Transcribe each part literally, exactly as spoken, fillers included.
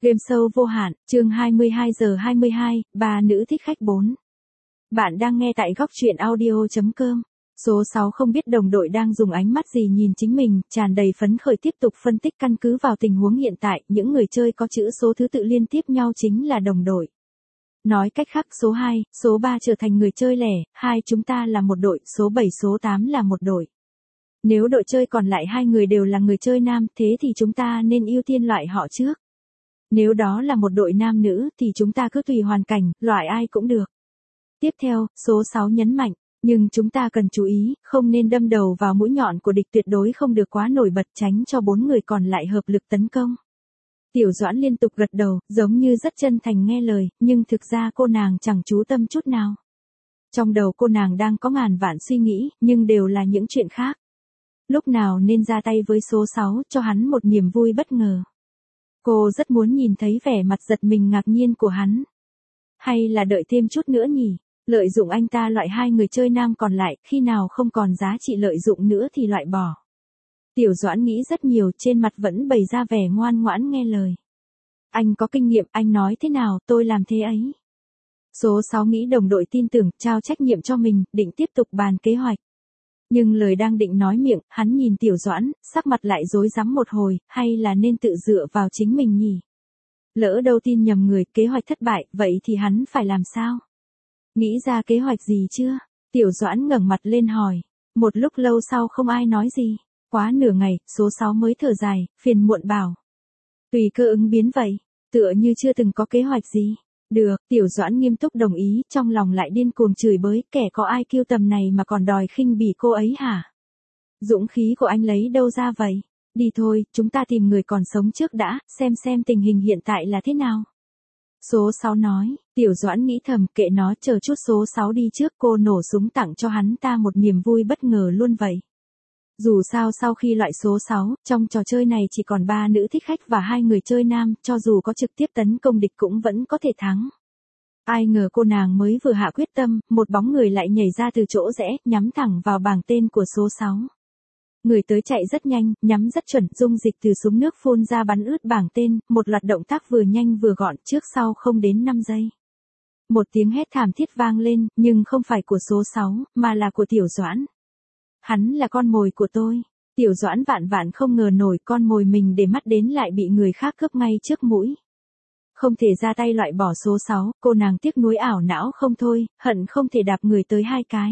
Game show vô hạn, chương hai mươi hai giờ hai mươi hai, ba nữ thích khách bốn. Bạn đang nghe tại góc truyện audio chấm com. Số sáu không biết đồng đội đang dùng ánh mắt gì nhìn chính mình, tràn đầy phấn khởi tiếp tục phân tích căn cứ vào tình huống hiện tại, những người chơi có chữ số thứ tự liên tiếp nhau chính là đồng đội. Nói cách khác số hai, số ba trở thành người chơi lẻ, hai chúng ta là một đội, số bảy số tám là một đội. Nếu đội chơi còn lại hai người đều là người chơi nam, thế thì chúng ta nên ưu tiên loại họ trước. Nếu đó là một đội nam nữ thì chúng ta cứ tùy hoàn cảnh, loại ai cũng được. Tiếp theo, số sáu nhấn mạnh, nhưng chúng ta cần chú ý, không nên đâm đầu vào mũi nhọn của địch, tuyệt đối không được quá nổi bật, tránh cho bốn người còn lại hợp lực tấn công. Tiểu Doãn liên tục gật đầu, giống như rất chân thành nghe lời, nhưng thực ra cô nàng chẳng chú tâm chút nào. Trong đầu cô nàng đang có ngàn vạn suy nghĩ, nhưng đều là những chuyện khác. Lúc nào nên ra tay với số sáu, cho hắn một niềm vui bất ngờ. Cô rất muốn nhìn thấy vẻ mặt giật mình ngạc nhiên của hắn. Hay là đợi thêm chút nữa nhỉ? Lợi dụng anh ta loại hai người chơi nam còn lại, khi nào không còn giá trị lợi dụng nữa thì loại bỏ. Tiểu Doãn nghĩ rất nhiều, trên mặt vẫn bày ra vẻ ngoan ngoãn nghe lời. Anh có kinh nghiệm, anh nói thế nào, tôi làm thế ấy. Số sáu nghĩ đồng đội tin tưởng, trao trách nhiệm cho mình, định tiếp tục bàn kế hoạch. Nhưng lời đang định nói miệng, hắn nhìn Tiểu Doãn, sắc mặt lại rối rắm một hồi, hay là nên tự dựa vào chính mình nhỉ? Lỡ đâu tin nhầm người, kế hoạch thất bại, vậy thì hắn phải làm sao? Nghĩ ra kế hoạch gì chưa? Tiểu Doãn ngẩng mặt lên hỏi. Một lúc lâu sau không ai nói gì. Quá nửa ngày, số sáu mới thở dài, phiền muộn bảo. Tùy cơ ứng biến vậy, tựa như chưa từng có kế hoạch gì. Được, Tiểu Doãn nghiêm túc đồng ý, trong lòng lại điên cuồng chửi bới, kẻ có ai kiêu tầm này mà còn đòi khinh bỉ cô ấy hả? Dũng khí của anh lấy đâu ra vậy? Đi thôi, chúng ta tìm người còn sống trước đã, xem xem tình hình hiện tại là thế nào. Số sáu nói, Tiểu Doãn nghĩ thầm, kệ nó, chờ chút số sáu đi trước, cô nổ súng tặng cho hắn ta một niềm vui bất ngờ luôn vậy. Dù sao sau khi loại số sáu, trong trò chơi này chỉ còn ba nữ thích khách và hai người chơi nam, cho dù có trực tiếp tấn công địch cũng vẫn có thể thắng. Ai ngờ cô nàng mới vừa hạ quyết tâm, một bóng người lại nhảy ra từ chỗ rẽ, nhắm thẳng vào bảng tên của số sáu. Người tới chạy rất nhanh, nhắm rất chuẩn, dung dịch từ súng nước phun ra bắn ướt bảng tên, một loạt động tác vừa nhanh vừa gọn, trước sau không đến năm giây. Một tiếng hét thảm thiết vang lên, nhưng không phải của số sáu, mà là của Tiểu Doãn. Hắn là con mồi của tôi. Tiểu Doãn vạn vạn không ngờ nổi, con mồi mình để mắt đến lại bị người khác cướp ngay trước mũi. Không thể ra tay loại bỏ số sáu, cô nàng tiếc nuối ảo não không thôi, hận không thể đạp người tới hai cái.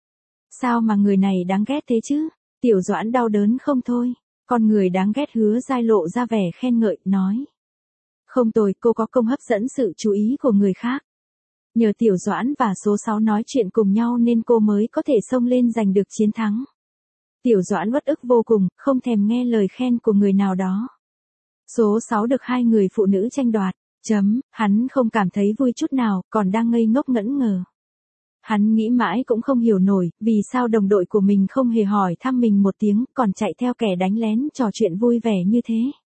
Sao mà người này đáng ghét thế chứ? Tiểu Doãn đau đớn không thôi. Con người đáng ghét Hứa Giai lộ ra vẻ khen ngợi, nói. Không tồi, cô có công hấp dẫn sự chú ý của người khác. Nhờ Tiểu Doãn và số sáu nói chuyện cùng nhau nên cô mới có thể xông lên giành được chiến thắng. Tiểu Doãn uất ức vô cùng, không thèm nghe lời khen của người nào đó. Số sáu được hai người phụ nữ tranh đoạt, chấm, hắn không cảm thấy vui chút nào, còn đang ngây ngốc ngẩn ngơ. Hắn nghĩ mãi cũng không hiểu nổi, vì sao đồng đội của mình không hề hỏi thăm mình một tiếng, còn chạy theo kẻ đánh lén trò chuyện vui vẻ như thế.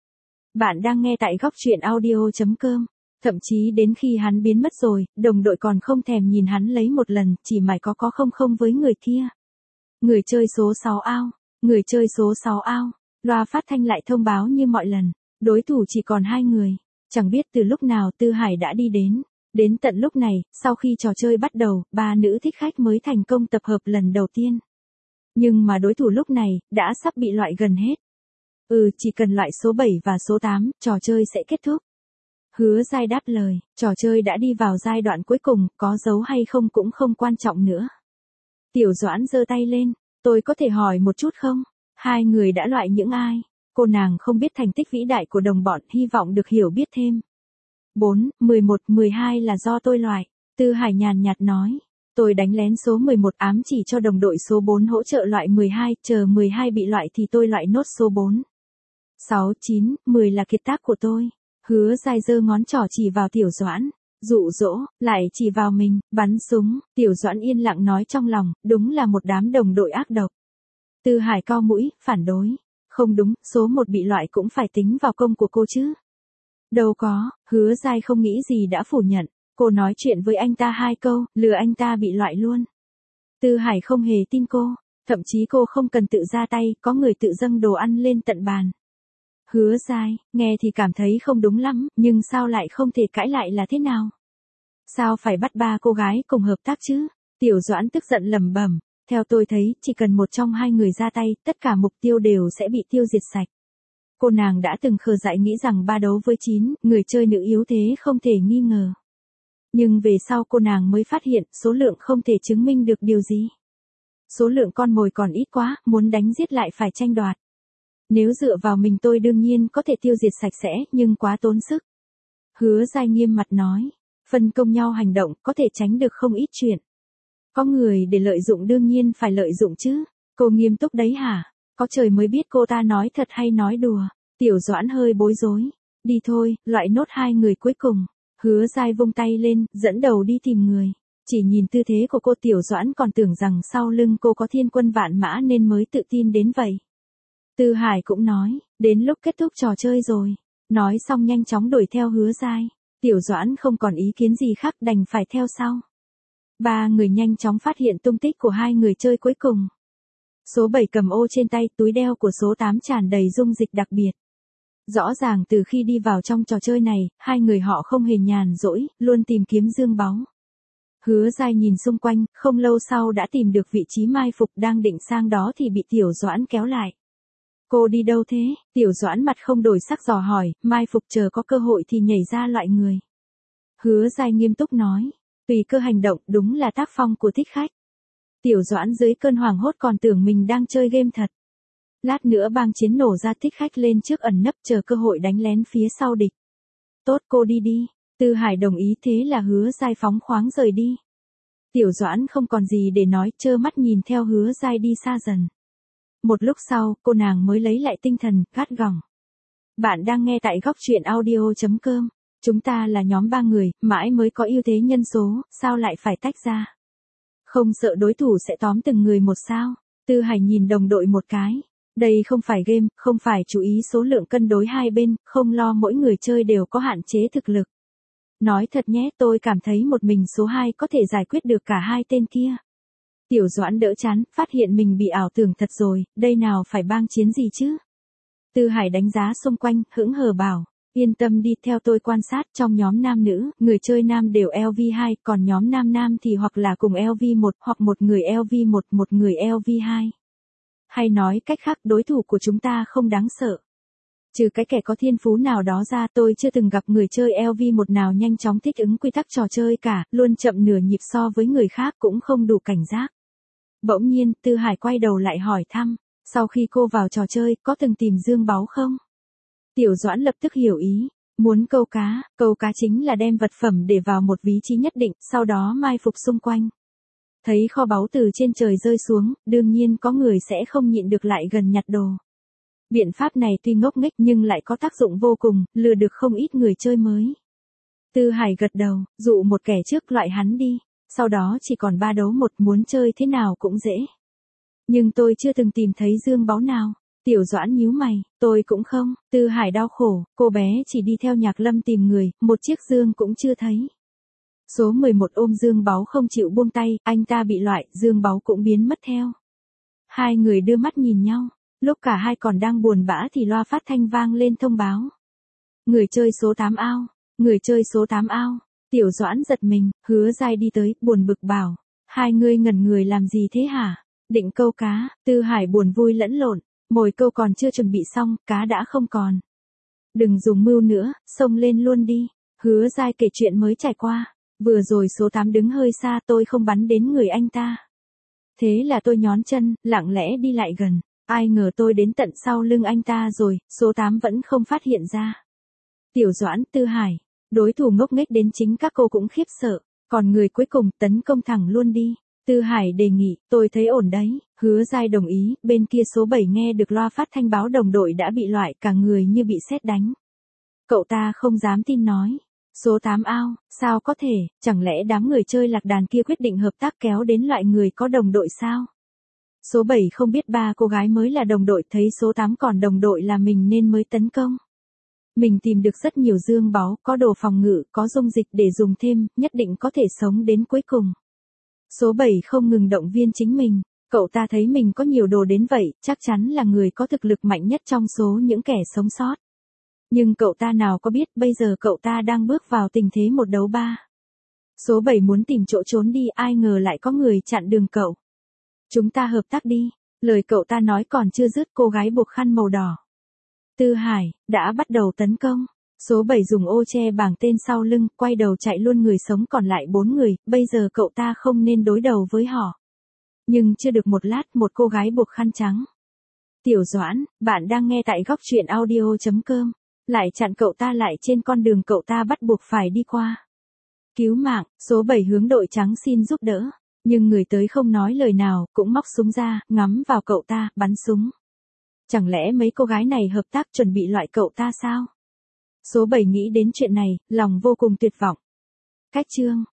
Bạn đang nghe tại góc truyện audio chấm com. Thậm chí đến khi hắn biến mất rồi, đồng đội còn không thèm nhìn hắn lấy một lần, chỉ mải có có không không với người kia. Người chơi số sáu ao, người chơi số sáu ao, loa phát thanh lại thông báo như mọi lần, đối thủ chỉ còn hai người. Chẳng biết từ lúc nào Tư Hải đã đi đến. Đến tận lúc này, sau khi trò chơi bắt đầu, ba nữ thích khách mới thành công tập hợp lần đầu tiên. Nhưng mà đối thủ lúc này, đã sắp bị loại gần hết. Ừ, chỉ cần loại số bảy và số tám, trò chơi sẽ kết thúc. Hứa Giai đáp lời, trò chơi đã đi vào giai đoạn cuối cùng, có giấu hay không cũng không quan trọng nữa. Tiểu Doãn giơ tay lên, tôi có thể hỏi một chút không? Hai người đã loại những ai? Cô nàng không biết thành tích vĩ đại của đồng bọn, hy vọng được hiểu biết thêm. bốn, mười một, mười hai là do tôi loại. Tư Hải nhàn nhạt nói. Tôi đánh lén số mười một, ám chỉ cho đồng đội số bốn hỗ trợ loại mười hai, chờ mười hai bị loại thì tôi loại nốt số bốn. sáu, chín, mười là kiệt tác của tôi. Hứa Giai giơ ngón trỏ chỉ vào Tiểu Doãn. Dụ dỗ, lại chỉ vào mình, bắn súng. Tiểu Doãn yên lặng nói trong lòng, đúng là một đám đồng đội ác độc. Tư Hải cau mũi, phản đối. Không đúng, số một bị loại cũng phải tính vào công của cô chứ. Đâu có, Hứa Giai không nghĩ gì đã phủ nhận. Cô nói chuyện với anh ta hai câu, lừa anh ta bị loại luôn. Tư Hải không hề tin cô, thậm chí cô không cần tự ra tay, có người tự dâng đồ ăn lên tận bàn. Hứa Giai, nghe thì cảm thấy không đúng lắm, nhưng sao lại không thể cãi lại là thế nào? Sao phải bắt ba cô gái cùng hợp tác chứ? Tiểu Doãn tức giận lẩm bẩm, theo tôi thấy, chỉ cần một trong hai người ra tay, tất cả mục tiêu đều sẽ bị tiêu diệt sạch. Cô nàng đã từng khờ dại nghĩ rằng ba đấu với chín, người chơi nữ yếu thế không thể nghi ngờ. Nhưng về sau cô nàng mới phát hiện số lượng không thể chứng minh được điều gì. Số lượng con mồi còn ít quá, muốn đánh giết lại phải tranh đoạt. Nếu dựa vào mình tôi đương nhiên có thể tiêu diệt sạch sẽ, nhưng quá tốn sức. Hứa Giai nghiêm mặt nói, phân công nhau hành động có thể tránh được không ít chuyện. Có người để lợi dụng đương nhiên phải lợi dụng chứ. Cô nghiêm túc đấy hả? Có trời mới biết cô ta nói thật hay nói đùa. Tiểu Doãn hơi bối rối. Đi thôi, loại nốt hai người cuối cùng. Hứa Giai vung tay lên, dẫn đầu đi tìm người. Chỉ nhìn tư thế của cô Tiểu Doãn còn tưởng rằng sau lưng cô có thiên quân vạn mã nên mới tự tin đến vậy. Tư Hải cũng nói, đến lúc kết thúc trò chơi rồi. Nói xong nhanh chóng đuổi theo Hứa Giai. Tiểu Doãn không còn ý kiến gì khác đành phải theo sau. Ba người nhanh chóng phát hiện tung tích của hai người chơi cuối cùng. Số bảy cầm ô trên tay, túi đeo của số tám tràn đầy dung dịch đặc biệt. Rõ ràng từ khi đi vào trong trò chơi này, hai người họ không hề nhàn rỗi, luôn tìm kiếm dương báu. Hứa Giai nhìn xung quanh, không lâu sau đã tìm được vị trí mai phục đang định sang đó thì bị Tiểu Doãn kéo lại. Cô đi đâu thế? Tiểu Doãn mặt không đổi sắc dò hỏi, mai phục chờ có cơ hội thì nhảy ra loại người. Hứa Giai nghiêm túc nói, tùy cơ hành động đúng là tác phong của thích khách. Tiểu Doãn dưới cơn hoảng hốt còn tưởng mình đang chơi game thật. Lát nữa bang chiến nổ ra, thích khách lên trước ẩn nấp chờ cơ hội đánh lén phía sau địch. Tốt, cô đi đi. Tư Hải đồng ý, thế là Hứa Giai phóng khoáng rời đi. Tiểu Doãn không còn gì để nói, trơ mắt nhìn theo Hứa Giai đi xa dần. Một lúc sau, cô nàng mới lấy lại tinh thần, gắt gỏng. Bạn đang nghe tại góc truyện audio chấm com. Chúng ta là nhóm ba người, mãi mới có ưu thế nhân số, sao lại phải tách ra? Không sợ đối thủ sẽ tóm từng người một sao? Tư Hải nhìn đồng đội một cái. Đây không phải game, không phải chú ý số lượng cân đối hai bên, không lo mỗi người chơi đều có hạn chế thực lực. Nói thật nhé, tôi cảm thấy một mình số hai có thể giải quyết được cả hai tên kia. Tiểu Doãn đỡ chán, phát hiện mình bị ảo tưởng thật rồi, đây nào phải bang chiến gì chứ? Tư Hải đánh giá xung quanh, hững hờ bảo, yên tâm đi, theo tôi quan sát trong nhóm nam nữ, người chơi nam đều L V hai, còn nhóm nam nam thì hoặc là cùng L V một hoặc một người L V một, một người L V hai. Hay nói cách khác, đối thủ của chúng ta không đáng sợ. Trừ cái kẻ có thiên phú nào đó ra, tôi chưa từng gặp người chơi L V một nào nhanh chóng thích ứng quy tắc trò chơi cả, luôn chậm nửa nhịp so với người khác cũng không đủ cảnh giác. Bỗng nhiên, Tư Hải quay đầu lại hỏi thăm, sau khi cô vào trò chơi, có từng tìm dương báu không? Tiểu Doãn lập tức hiểu ý, muốn câu cá, câu cá chính là đem vật phẩm để vào một vị trí nhất định, sau đó mai phục xung quanh. Thấy kho báu từ trên trời rơi xuống, đương nhiên có người sẽ không nhịn được lại gần nhặt đồ. Biện pháp này tuy ngốc nghếch nhưng lại có tác dụng vô cùng, lừa được không ít người chơi mới. Tư Hải gật đầu, dụ một kẻ trước loại hắn đi, sau đó chỉ còn ba đấu một, muốn chơi thế nào cũng dễ. Nhưng tôi chưa từng tìm thấy dương báu nào. Tiểu Doãn nhíu mày, tôi cũng không. Tư Hải đau khổ, cô bé chỉ đi theo Nhạc Lâm tìm người, một chiếc dương cũng chưa thấy. Số mười một ôm dương báu không chịu buông tay, anh ta bị loại, dương báu cũng biến mất theo. Hai người đưa mắt nhìn nhau, lúc cả hai còn đang buồn bã thì loa phát thanh vang lên thông báo. Người chơi số tám ao, người chơi số tám ao. Tiểu Doãn giật mình, Hứa Giai đi tới, buồn bực bảo, hai người ngẩn người làm gì thế hả? Định câu cá. Tư Hải buồn vui lẫn lộn, mồi câu còn chưa chuẩn bị xong, cá đã không còn. Đừng dùng mưu nữa, xông lên luôn đi. Hứa Giai kể chuyện mới trải qua. Vừa rồi số tám đứng hơi xa, tôi không bắn đến người anh ta. Thế là tôi nhón chân, lặng lẽ đi lại gần. Ai ngờ tôi đến tận sau lưng anh ta rồi, số tám vẫn không phát hiện ra. Tiểu Doãn, Tư Hải, đối thủ ngốc nghếch đến chính các cô cũng khiếp sợ. Còn người cuối cùng, tấn công thẳng luôn đi. Tư Hải đề nghị, tôi thấy ổn đấy. Hứa Giai đồng ý, bên kia số bảy nghe được loa phát thanh báo đồng đội đã bị loại, cả người như bị sét đánh. Cậu ta không dám tin nói. Số tám ao, sao có thể, chẳng lẽ đám người chơi lạc đàn kia quyết định hợp tác kéo đến loại người có đồng đội sao? Số bảy không biết ba cô gái mới là đồng đội, thấy số tám còn đồng đội là mình nên mới tấn công. Mình tìm được rất nhiều dương báu, có đồ phòng ngự, có dung dịch để dùng thêm, nhất định có thể sống đến cuối cùng. Số bảy không ngừng động viên chính mình, Cậu ta thấy mình có nhiều đồ đến vậy, chắc chắn là người có thực lực mạnh nhất trong số những kẻ sống sót. Nhưng cậu ta nào có biết bây giờ cậu ta đang bước vào tình thế một đấu ba. Số bảy muốn tìm chỗ trốn đi, ai ngờ lại có người chặn đường cậu. Chúng ta hợp tác đi. Lời cậu ta nói còn chưa dứt, cô gái buộc khăn màu đỏ Tư Hải đã bắt đầu tấn công. Số bảy dùng ô che bảng tên sau lưng, quay đầu chạy luôn, người sống còn lại bốn người, bây giờ cậu ta không nên đối đầu với họ. Nhưng chưa được một lát, một cô gái buộc khăn trắng. Tiểu Doãn, bạn đang nghe tại góc truyện audio.com. Lại chặn cậu ta lại trên con đường cậu ta bắt buộc phải đi qua. Cứu mạng, số bảy hướng đội trắng xin giúp đỡ. Nhưng người tới không nói lời nào, cũng móc súng ra, ngắm vào cậu ta, bắn súng. Chẳng lẽ mấy cô gái này hợp tác chuẩn bị loại cậu ta sao? Số bảy nghĩ đến chuyện này, lòng vô cùng tuyệt vọng. Cách chương